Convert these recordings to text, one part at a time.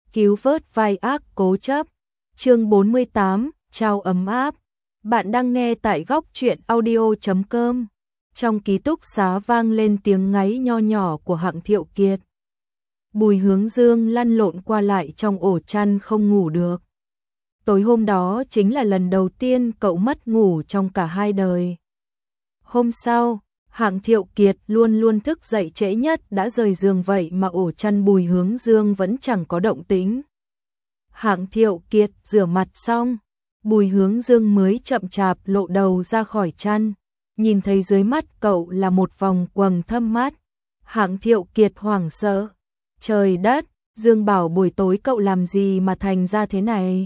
cứu vớt vai ác cố chấp. Chương 48, trao ấm áp. Bạn đang nghe tại góc truyện audio.com. Trong ký túc xá vang lên tiếng ngáy nho nhỏ của Hạng Thiệu Kiệt. Bùi Hướng Dương lăn lộn qua lại trong ổ chăn không ngủ được. Tối hôm đó chính là lần đầu tiên cậu mất ngủ trong cả hai đời. Hôm sau, Hạng Thiệu Kiệt luôn luôn thức dậy trễ nhất đã rời giường vậy mà ổ chăn Bùi Hướng Dương vẫn chẳng có động tĩnh. Hạng Thiệu Kiệt rửa mặt xong, Bùi Hướng Dương mới chậm chạp lộ đầu ra khỏi chăn, nhìn thấy dưới mắt cậu là một vòng quầng thâm mắt. Hạng Thiệu Kiệt hoảng sợ, trời đất, Dương bảo buổi tối cậu làm gì mà thành ra thế này?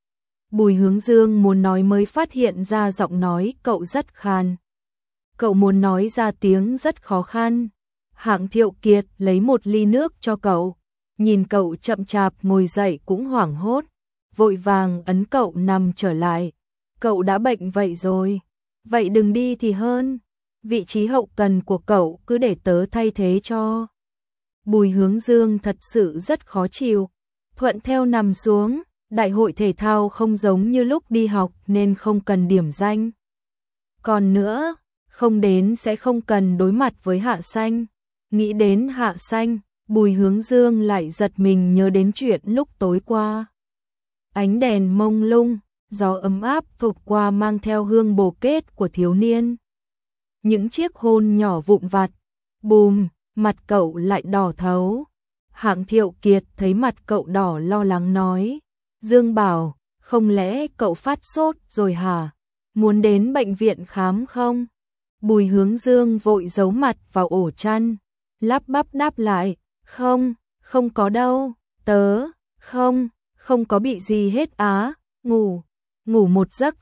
Bùi Hướng Dương muốn nói mới phát hiện ra giọng nói cậu rất khàn. Cậu muốn nói ra tiếng rất khó khăn. Hạng Thiệu Kiệt lấy một ly nước cho cậu, nhìn cậu chậm chạp ngồi dậy cũng hoảng hốt, vội vàng ấn cậu nằm trở lại. Cậu đã bệnh vậy rồi, vậy đừng đi thì hơn, vị trí hậu cần của cậu cứ để tớ thay thế cho. Bùi Hướng Dương thật sự rất khó chịu, thuận theo nằm xuống. Đại hội thể thao không giống như lúc đi học nên không cần điểm danh. Còn nữa, không đến sẽ không cần đối mặt với Hạ Xanh. Nghĩ đến Hạ Xanh, Bùi Hướng Dương lại giật mình nhớ đến chuyện lúc tối qua. Ánh đèn mông lung, gió ấm áp thổi qua mang theo hương bồ kết của thiếu niên. Những chiếc hôn nhỏ vụn vặt, bùm, mặt cậu lại đỏ thấu. Hạng Thiệu Kiệt thấy mặt cậu đỏ lo lắng nói. Dương bảo, không lẽ cậu phát sốt rồi hả? Muốn đến bệnh viện khám không? Bùi Hướng Dương vội giấu mặt vào ổ chăn, lắp bắp đáp lại, không, không có đâu, tớ, không có bị gì hết á, ngủ một giấc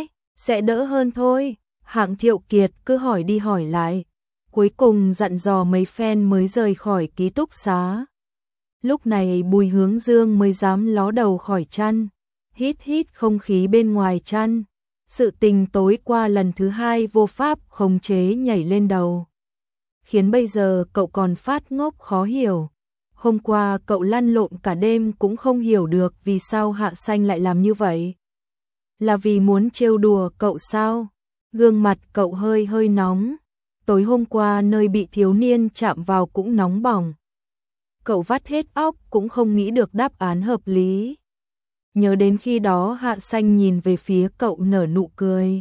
sẽ đỡ hơn thôi. Hạng Thiệu Kiệt cứ hỏi đi hỏi lại, cuối cùng dặn dò mấy phen mới rời khỏi ký túc xá. Lúc này Bùi Hướng Dương mới dám ló đầu khỏi chăn, hít không khí bên ngoài chăn. Sự tình tối qua lần thứ hai vô pháp khống chế nhảy lên đầu, khiến bây giờ cậu còn phát ngốc khó hiểu. Hôm qua cậu lăn lộn cả đêm cũng không hiểu được vì sao Hạ Xanh lại làm như vậy. Là vì muốn trêu đùa cậu sao? Gương mặt cậu hơi nóng. Tối hôm qua nơi bị thiếu niên chạm vào cũng nóng bỏng. Cậu vắt hết óc cũng không nghĩ được đáp án hợp lý. Nhớ đến khi đó Hạ Xanh nhìn về phía cậu nở nụ cười.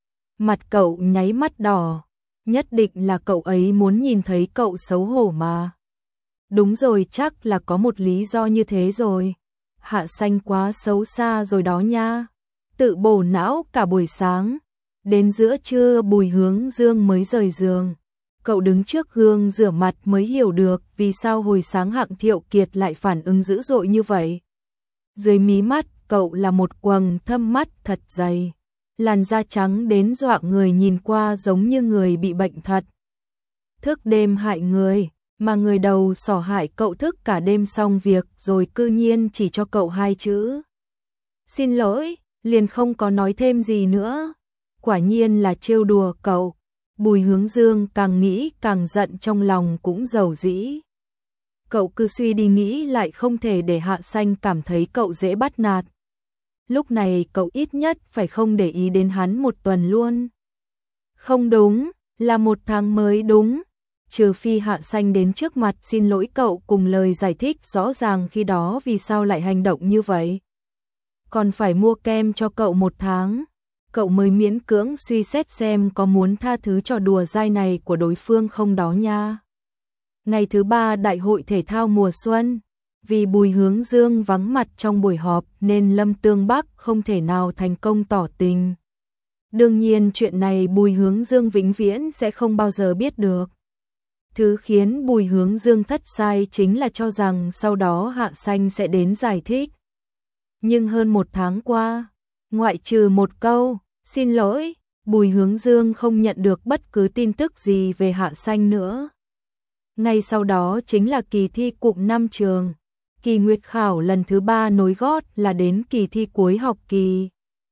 Mặt cậu nháy mắt đỏ, nhất định là cậu ấy muốn nhìn thấy cậu xấu hổ mà. Đúng rồi, chắc là có một lý do như thế rồi. Hạ Xanh quá xấu xa rồi đó nha. Tự bổ não cả buổi sáng. Đến giữa trưa Bùi Hướng Dương mới rời giường. Cậu đứng trước gương rửa mặt mới hiểu được vì sao hồi sáng Hạng Thiệu Kiệt lại phản ứng dữ dội như vậy. Dưới mí mắt cậu là một quầng thâm mắt thật dày, làn da trắng đến dọa người, nhìn qua giống như người bị bệnh thật. Thức đêm hại người, mà người đầu sỏ hại cậu thức cả đêm xong việc rồi cư nhiên chỉ cho cậu 2 chữ. Xin lỗi, liền không có nói thêm gì nữa. Quả nhiên là trêu đùa cậu. Bùi Hướng Dương càng nghĩ càng giận, trong lòng cũng dầu dĩ. Cậu cứ suy đi nghĩ lại không thể để Hạ Xanh cảm thấy cậu dễ bắt nạt. Lúc này cậu ít nhất phải không để ý đến hắn một tuần luôn. Không đúng, là 1 tháng mới đúng. Trừ phi Hạ Xanh đến trước mặt xin lỗi cậu cùng lời giải thích rõ ràng khi đó vì sao lại hành động như vậy. Còn phải mua kem cho cậu 1 tháng. Cậu mới miễn cưỡng suy xét xem có muốn tha thứ trò đùa dai này của đối phương không đó nha. Ngày thứ 3 đại hội thể thao mùa xuân, vì Bùi Hướng Dương vắng mặt trong buổi họp nên Lâm Tương Bắc không thể nào thành công tỏ tình. Đương nhiên chuyện này Bùi Hướng Dương vĩnh viễn sẽ không bao giờ biết được. Thứ khiến Bùi Hướng Dương thất sai chính là cho rằng sau đó Hạ Xanh sẽ đến giải thích. Nhưng hơn 1 tháng qua, ngoại trừ một câu, xin lỗi, Bùi Hướng Dương không nhận được bất cứ tin tức gì về Hạ Xanh nữa. Ngay sau đó chính là kỳ thi cụm 5 trường. Kỳ nguyệt khảo lần thứ 3 nối gót là đến kỳ thi cuối học kỳ.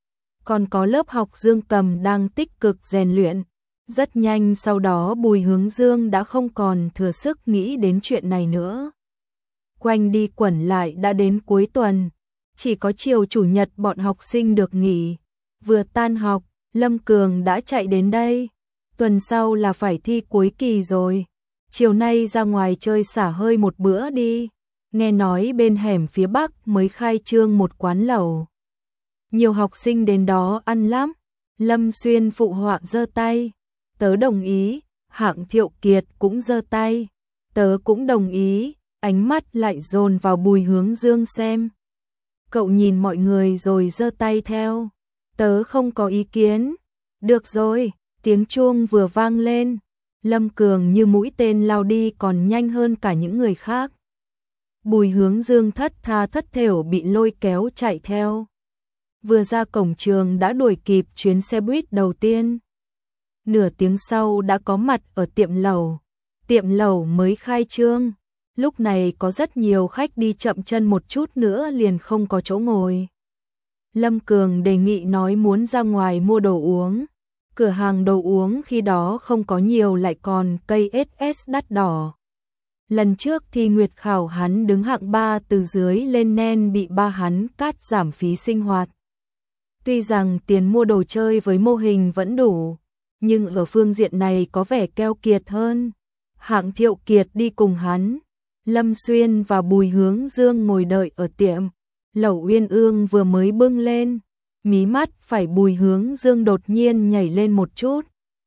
Còn có lớp học dương cầm đang tích cực rèn luyện. Rất nhanh sau đó Bùi Hướng Dương đã không còn thừa sức nghĩ đến chuyện này nữa. quanh đi quẩn lại đã đến cuối tuần. Chỉ có chiều chủ nhật bọn học sinh được nghỉ. Vừa tan học, Lâm Cường đã chạy đến đây. Tuần sau là phải thi cuối kỳ rồi. Chiều nay ra ngoài chơi xả hơi một bữa đi. Nghe nói bên hẻm phía Bắc mới khai trương một quán lẩu. Nhiều học sinh đến đó ăn lắm. Lâm Xuyên phụ họa giơ tay. Tớ đồng ý. Hạng Thiệu Kiệt cũng giơ tay. Tớ cũng đồng ý. Ánh mắt lại dồn vào Bùi Hướng Dương xem. Cậu nhìn mọi người rồi giơ tay theo. Tớ không có ý kiến. Được rồi, tiếng chuông vừa vang lên. Lâm Cường như mũi tên lao đi còn nhanh hơn cả những người khác. Bùi Hướng Dương thất tha thất thểu bị lôi kéo chạy theo. Vừa ra cổng trường đã đuổi kịp chuyến xe buýt đầu tiên. Nửa tiếng sau đã có mặt ở tiệm lẩu. Tiệm lẩu mới khai trương. Lúc này có rất nhiều khách đi chậm chân một chút nữa liền không có chỗ ngồi. Lâm Cường đề nghị nói muốn ra ngoài mua đồ uống. Cửa hàng đồ uống khi đó không có nhiều lại còn cây SS đắt đỏ. Lần trước thi nguyệt khảo hắn đứng hạng 3 từ dưới lên nên bị ba hắn cắt giảm phí sinh hoạt. Tuy rằng tiền mua đồ chơi với mô hình vẫn đủ, nhưng ở phương diện này có vẻ keo kiệt hơn. Hạng Thiệu Kiệt đi cùng hắn. Lâm Xuyên và Bùi Hướng Dương ngồi đợi ở tiệm. Lẩu Uyên Ương vừa mới bưng lên. Mí mắt phải Bùi Hướng Dương đột nhiên nhảy lên một chút.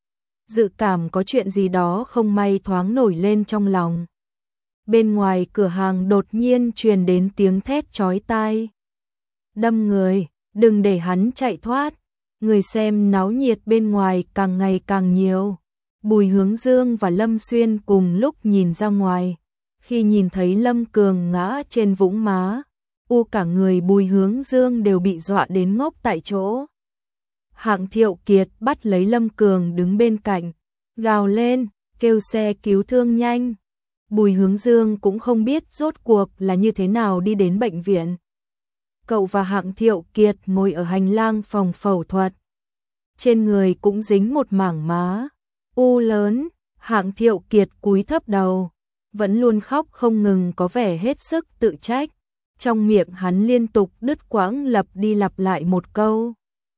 Dự cảm có chuyện gì đó không may thoáng nổi lên trong lòng. Bên ngoài cửa hàng đột nhiên truyền đến tiếng thét chói tai. Đâm người, đừng để hắn chạy thoát. Người xem náo nhiệt bên ngoài càng ngày càng nhiều. Bùi Hướng Dương và Lâm Xuyên cùng lúc nhìn ra ngoài. Khi nhìn thấy Lâm Cường ngã trên vũng má, cả người Bùi Hướng Dương đều bị dọa đến ngốc tại chỗ. Hạng Thiệu Kiệt bắt lấy Lâm Cường đứng bên cạnh, gào lên, kêu xe cứu thương nhanh. Bùi Hướng Dương cũng không biết rốt cuộc là như thế nào đi đến bệnh viện. Cậu và Hạng Thiệu Kiệt ngồi ở hành lang phòng phẫu thuật. Trên người cũng dính một mảng má lớn. Hạng Thiệu Kiệt cúi thấp đầu, vẫn luôn khóc không ngừng, có vẻ hết sức tự trách. Trong miệng hắn liên tục đứt quãng lặp đi lặp lại một câu.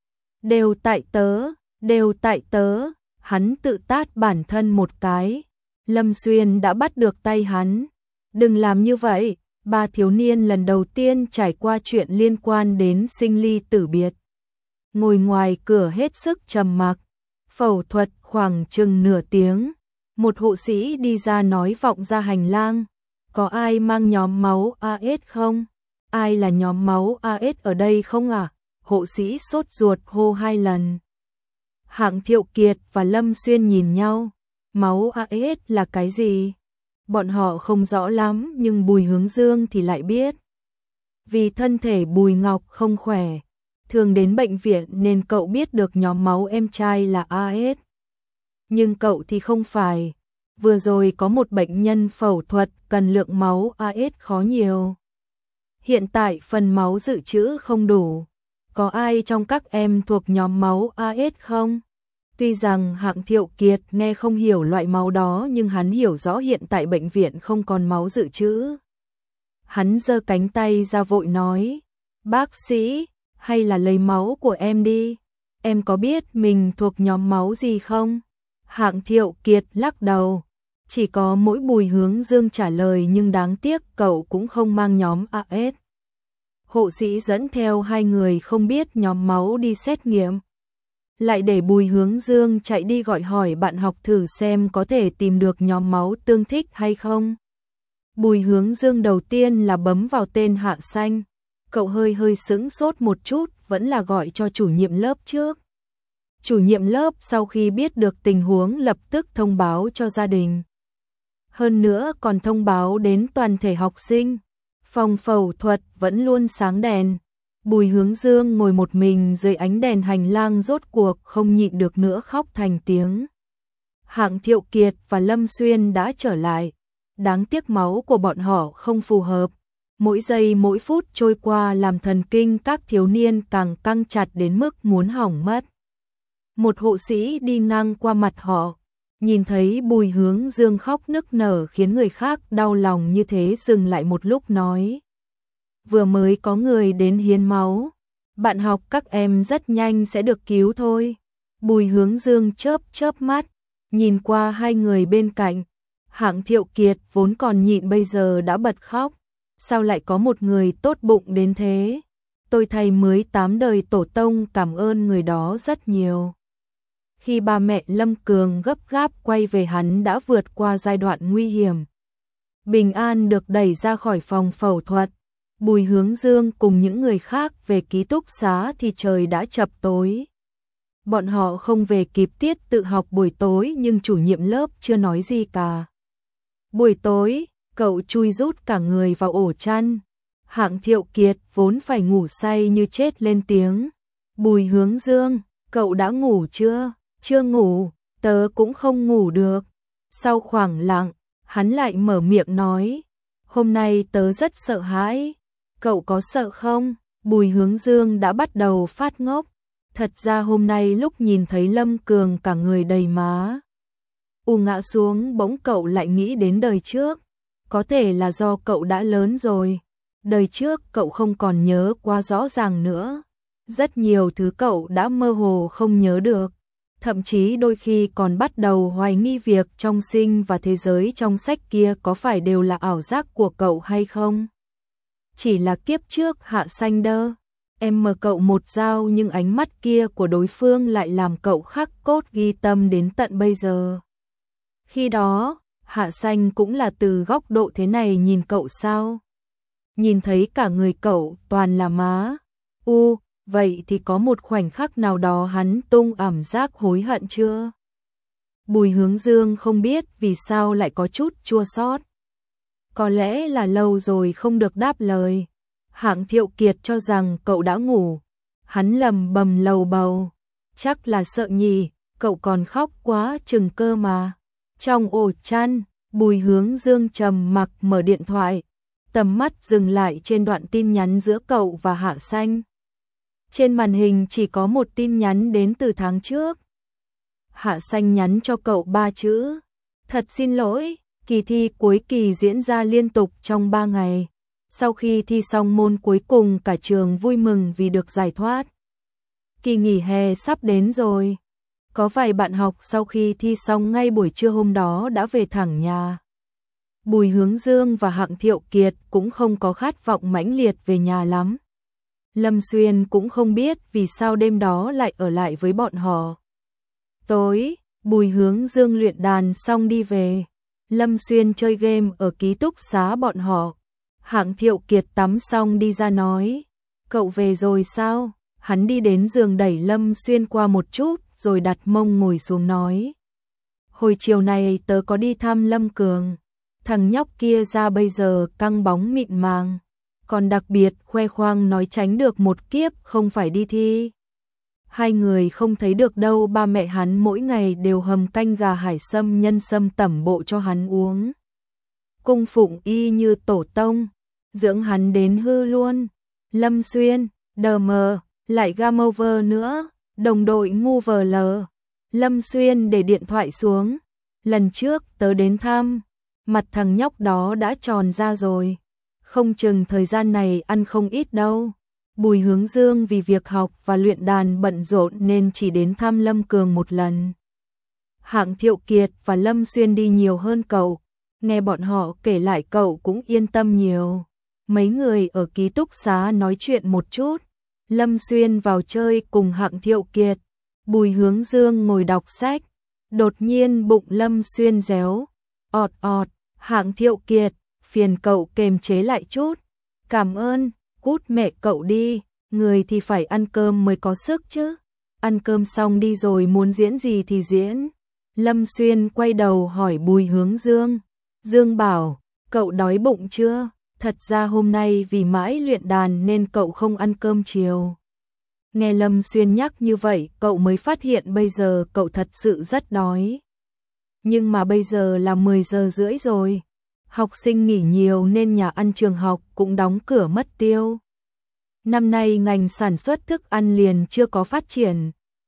Đều tại tớ, đều tại tớ. Hắn tự tát bản thân một cái. Lâm Xuyên đã bắt được tay hắn. Đừng làm như vậy. Ba thiếu niên lần đầu tiên trải qua chuyện liên quan đến sinh ly tử biệt. Ngồi ngoài cửa hết sức trầm mặc. Phẫu thuật khoảng chừng nửa tiếng. Một hộ sĩ đi ra nói vọng ra hành lang. Có ai mang nhóm máu AS không? Ai là nhóm máu AS ở đây không à? Hộ sĩ sốt ruột hô 2 lần. Hạng Thiệu Kiệt và Lâm Xuyên nhìn nhau. Máu AS là cái gì? Bọn họ không rõ lắm nhưng Bùi Hướng Dương thì lại biết. Vì thân thể Bùi Ngọc không khỏe, thường đến bệnh viện nên cậu biết được nhóm máu em trai là AS. Nhưng cậu thì không phải. Vừa rồi có một bệnh nhân phẫu thuật cần lượng máu AS khó nhiều. Hiện tại phần máu dự trữ không đủ. Có ai trong các em thuộc nhóm máu AS không? Tuy rằng Hạng Thiệu Kiệt nghe không hiểu loại máu đó nhưng hắn hiểu rõ hiện tại bệnh viện không còn máu dự trữ. Hắn giơ cánh tay ra vội nói, bác sĩ, hay là lấy máu của em đi. Em có biết mình thuộc nhóm máu gì không? Hạng Thiệu Kiệt lắc đầu. Chỉ có mỗi Bùi Hướng Dương trả lời nhưng đáng tiếc cậu cũng không mang nhóm AS. Hộ sĩ dẫn theo 2 người không biết nhóm máu đi xét nghiệm. Lại để Bùi Hướng Dương chạy đi gọi hỏi bạn học thử xem có thể tìm được nhóm máu tương thích hay không. Bùi Hướng Dương đầu tiên là bấm vào tên Hạ Xanh. Cậu hơi sững sốt một chút, vẫn là gọi cho chủ nhiệm lớp trước. Chủ nhiệm lớp sau khi biết được tình huống lập tức thông báo cho gia đình. Hơn nữa còn thông báo đến toàn thể học sinh. Phòng phẫu thuật vẫn luôn sáng đèn. Bùi Hướng Dương ngồi một mình dưới ánh đèn hành lang rốt cuộc không nhịn được nữa khóc thành tiếng. Hạng Thiệu Kiệt và Lâm Xuyên đã trở lại. Đáng tiếc máu của bọn họ không phù hợp. Mỗi giây mỗi phút trôi qua làm thần kinh các thiếu niên càng căng chặt đến mức muốn hỏng mất. Một hộ sĩ đi ngang qua mặt họ, Nhìn thấy Bùi Hướng Dương khóc nức nở khiến người khác đau lòng như thế, dừng lại một lúc nói. Vừa mới có người đến hiến máu, bạn học các em rất nhanh sẽ được cứu thôi. Bùi Hướng Dương chớp chớp mắt, nhìn qua hai người bên cạnh. Hạng Thiệu Kiệt vốn còn nhịn bây giờ đã bật khóc. Sao lại có một người tốt bụng đến thế? Tôi thay 18 đời tổ tông cảm ơn người đó rất nhiều. Khi ba mẹ Lâm Cường gấp gáp quay về, hắn đã vượt qua giai đoạn nguy hiểm. Bình an được đẩy ra khỏi phòng phẫu thuật. Bùi Hướng Dương cùng những người khác về ký túc xá thì trời đã chập tối. Bọn họ không về kịp tiết tự học buổi tối, nhưng chủ nhiệm lớp chưa nói gì cả. Buổi tối, cậu chui rút cả người vào ổ chăn. Hạng Thiệu Kiệt vốn phải ngủ say như chết lên tiếng. Bùi Hướng Dương, cậu đã ngủ chưa? Chưa ngủ, tớ cũng không ngủ được. Sau khoảng lặng, hắn lại mở miệng nói. Hôm nay tớ rất sợ hãi. Cậu có sợ không? Bùi Hướng Dương đã bắt đầu phát ngốc. Thật ra hôm nay lúc nhìn thấy Lâm Cường cả người đầy má ngã xuống, bỗng cậu lại nghĩ đến đời trước. Có thể là do cậu đã lớn rồi. Đời trước cậu không còn nhớ quá rõ ràng nữa. Rất nhiều thứ cậu đã mơ hồ không nhớ được. Thậm chí đôi khi còn bắt đầu hoài nghi việc trong sinh và thế giới trong sách kia có phải đều là ảo giác của cậu hay không. Chỉ là kiếp trước Hạ Xanh đơ. Em mờ cậu một dao, nhưng ánh mắt kia của đối phương lại làm cậu khắc cốt ghi tâm đến tận bây giờ. Khi đó, Hạ Xanh cũng là từ góc độ thế này nhìn cậu sao? Nhìn thấy cả người cậu toàn là má. Vậy thì có một khoảnh khắc nào đó hắn tung cảm giác hối hận chưa? Bùi Hướng Dương không biết vì sao lại có chút chua xót. Có lẽ là lâu rồi không được đáp lời. Hạng Thiệu Kiệt cho rằng cậu đã ngủ. Hắn lầm bầm lầu bầu. Chắc là sợ nhỉ, cậu còn khóc quá chừng cơ mà. Trong ổ chăn, Bùi Hướng Dương trầm mặc mở điện thoại. Tầm mắt dừng lại trên đoạn tin nhắn giữa cậu và Hạ Xanh. Trên màn hình chỉ có một tin nhắn đến từ tháng trước. Hạ Xanh nhắn cho cậu 3 chữ. Thật xin lỗi, kỳ thi cuối kỳ diễn ra liên tục trong 3 ngày. Sau khi thi xong môn cuối cùng, cả trường vui mừng vì được giải thoát. Kỳ nghỉ hè sắp đến rồi. Có vài bạn học sau khi thi xong ngay buổi trưa hôm đó đã về thẳng nhà. Bùi Hướng Dương và Hạng Thiệu Kiệt cũng không có khát vọng mãnh liệt về nhà lắm. Lâm Xuyên cũng không biết vì sao đêm đó lại ở lại với bọn họ. Tối, Bùi Hướng Dương luyện đàn xong đi về. Lâm Xuyên chơi game ở ký túc xá bọn họ. Hạng Thiệu Kiệt tắm xong đi ra nói. Cậu về rồi sao? Hắn đi đến giường đẩy Lâm Xuyên qua một chút rồi đặt mông ngồi xuống nói. Hồi chiều này tớ có đi thăm Lâm Cường. Thằng nhóc kia ra bây giờ căng bóng mịn màng. Còn đặc biệt khoe khoang nói tránh được một kiếp không phải đi thi. Hai người không thấy được đâu, ba mẹ hắn mỗi ngày đều hầm canh gà hải sâm nhân sâm tẩm bộ cho hắn uống. Cung phụng y như tổ tông, dưỡng hắn đến hư luôn. Lâm Xuyên, đờ mờ, lại game over nữa, đồng đội ngu vờ lờ. Lâm Xuyên để điện thoại xuống. Lần trước tớ đến thăm, mặt thằng nhóc đó đã tròn ra rồi. Không chừng thời gian này ăn không ít đâu. Bùi Hướng Dương vì việc học và luyện đàn bận rộn nên chỉ đến thăm Lâm Cường một lần. Hạng Thiệu Kiệt và Lâm Xuyên đi nhiều hơn cậu. Nghe bọn họ kể lại cậu cũng yên tâm nhiều. Mấy người ở ký túc xá nói chuyện một chút. Lâm Xuyên vào chơi cùng Hạng Thiệu Kiệt. Bùi Hướng Dương ngồi đọc sách. Đột nhiên bụng Lâm Xuyên réo. Ọt ọt, Hạng Thiệu Kiệt, phiền cậu kềm chế lại chút. Cảm ơn, cút mẹ cậu đi, người thì phải ăn cơm mới có sức chứ. Ăn cơm xong đi rồi muốn diễn gì thì diễn. Lâm Xuyên quay đầu hỏi Bùi Hướng Dương. Dương bảo, cậu đói bụng chưa? Thật ra hôm nay vì mãi luyện đàn nên cậu không ăn cơm chiều. Nghe Lâm Xuyên nhắc như vậy, cậu mới phát hiện bây giờ cậu thật sự rất đói. Nhưng mà bây giờ là 10 giờ rưỡi rồi. Học sinh nghỉ nhiều nên nhà ăn trường học cũng đóng cửa mất tiêu. Năm nay ngành sản xuất thức ăn liền chưa có phát triển.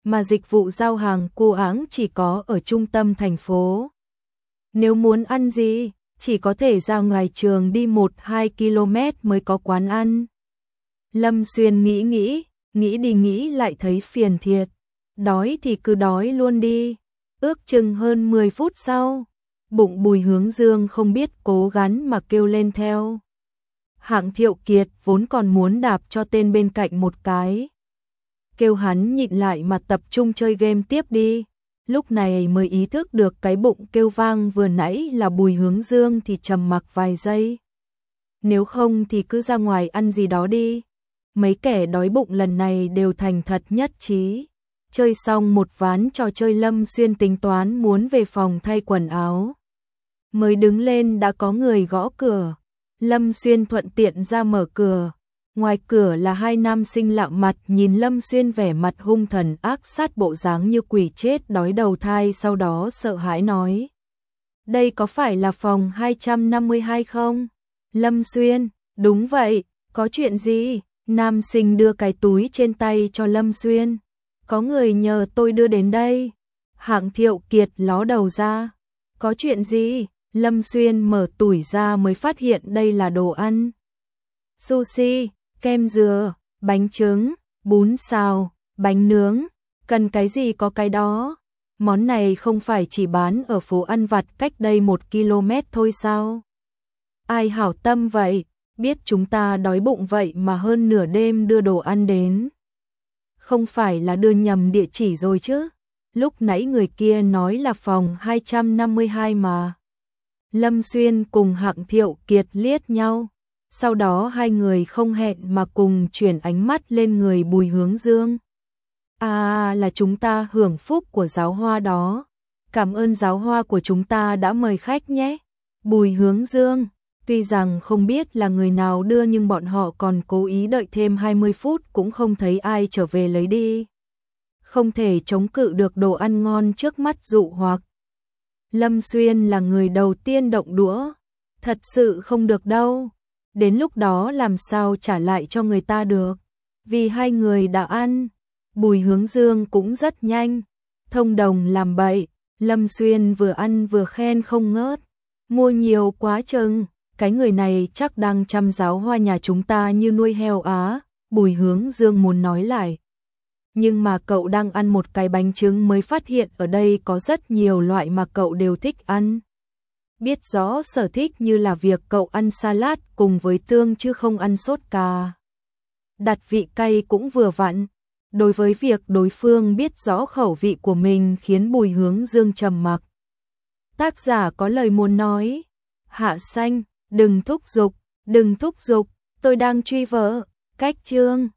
mà dịch vụ giao hàng cô áng chỉ có ở trung tâm thành phố. Nếu muốn ăn gì, chỉ có thể ra ngoài trường đi 1-2 km mới có quán ăn. Lâm Xuyên nghĩ đi nghĩ lại thấy phiền thiệt. Đói thì cứ đói luôn đi. Ước chừng hơn 10 phút sau, bụng Bùi Hướng Dương không biết cố gắng mà kêu lên theo. Hạng Thiệu Kiệt vốn còn muốn đạp cho tên bên cạnh một cái, kêu hắn nhịn lại mà tập trung chơi game tiếp đi. Lúc này mới ý thức được cái bụng kêu vang vừa nãy là Bùi Hướng Dương thì trầm mặc vài giây. Nếu không thì cứ ra ngoài ăn gì đó đi. Mấy kẻ đói bụng lần này đều thành thật nhất trí. Chơi xong một ván trò chơi Lâm Xuyên tính toán muốn về phòng thay quần áo. Mới đứng lên đã có người gõ cửa. Lâm Xuyên thuận tiện ra mở cửa. Ngoài cửa là hai nam sinh lạ mặt nhìn Lâm Xuyên vẻ mặt hung thần ác sát bộ dáng như quỷ chết đói đầu thai, sau đó sợ hãi nói. Đây có phải là phòng 252 không? Lâm Xuyên, đúng vậy, có chuyện gì? Nam sinh đưa cái túi trên tay cho Lâm Xuyên. Có người nhờ tôi đưa đến đây. Hạng Thiệu Kiệt ló đầu ra. Có chuyện gì? Lâm Xuyên mở tủi ra mới phát hiện đây là đồ ăn. Sushi, kem dừa, bánh trứng, bún xào, bánh nướng, cần cái gì có cái đó. Món này không phải chỉ bán ở phố ăn vặt cách đây 1 km thôi sao? Ai hảo tâm vậy, biết chúng ta đói bụng vậy mà hơn nửa đêm đưa đồ ăn đến. Không phải là đưa nhầm địa chỉ rồi chứ? Lúc nãy người kia nói là phòng 252 mà. Lâm Xuyên cùng Hạng Thiệu Kiệt liếc nhau. Sau đó hai người không hẹn mà cùng chuyển ánh mắt lên người Bùi Hướng Dương. À, là chúng ta hưởng phúc của giáo hoa đó. Cảm ơn giáo hoa của chúng ta đã mời khách nhé. Bùi Hướng Dương, tuy rằng không biết là người nào đưa nhưng bọn họ còn cố ý đợi thêm 20 phút cũng không thấy ai trở về lấy đi. Không thể chống cự được đồ ăn ngon trước mắt dụ hoặc. Lâm Xuyên là người đầu tiên động đũa. Thật sự không được đâu. Đến lúc đó làm sao trả lại cho người ta được. Vì hai người đã ăn. Bùi Hướng Dương cũng rất nhanh. Thông đồng làm bậy. Lâm Xuyên vừa ăn vừa khen không ngớt. Mua nhiều quá chừng. Cái người này chắc đang chăm giáo hoa nhà chúng ta như nuôi heo á. Bùi Hướng Dương muốn nói lại. Nhưng mà cậu đang ăn một cái bánh trứng mới phát hiện ở đây có rất nhiều loại mà cậu đều thích ăn. Biết rõ sở thích như là việc cậu ăn salad cùng với tương chứ không ăn sốt cà. Đặt vị cay cũng vừa vặn. Đối với việc đối phương biết rõ khẩu vị của mình khiến Bùi Hướng Dương trầm mặc. Tác giả có lời muốn nói. Hạ Xanh, đừng thúc giục, tôi đang truy vợ. Cách chương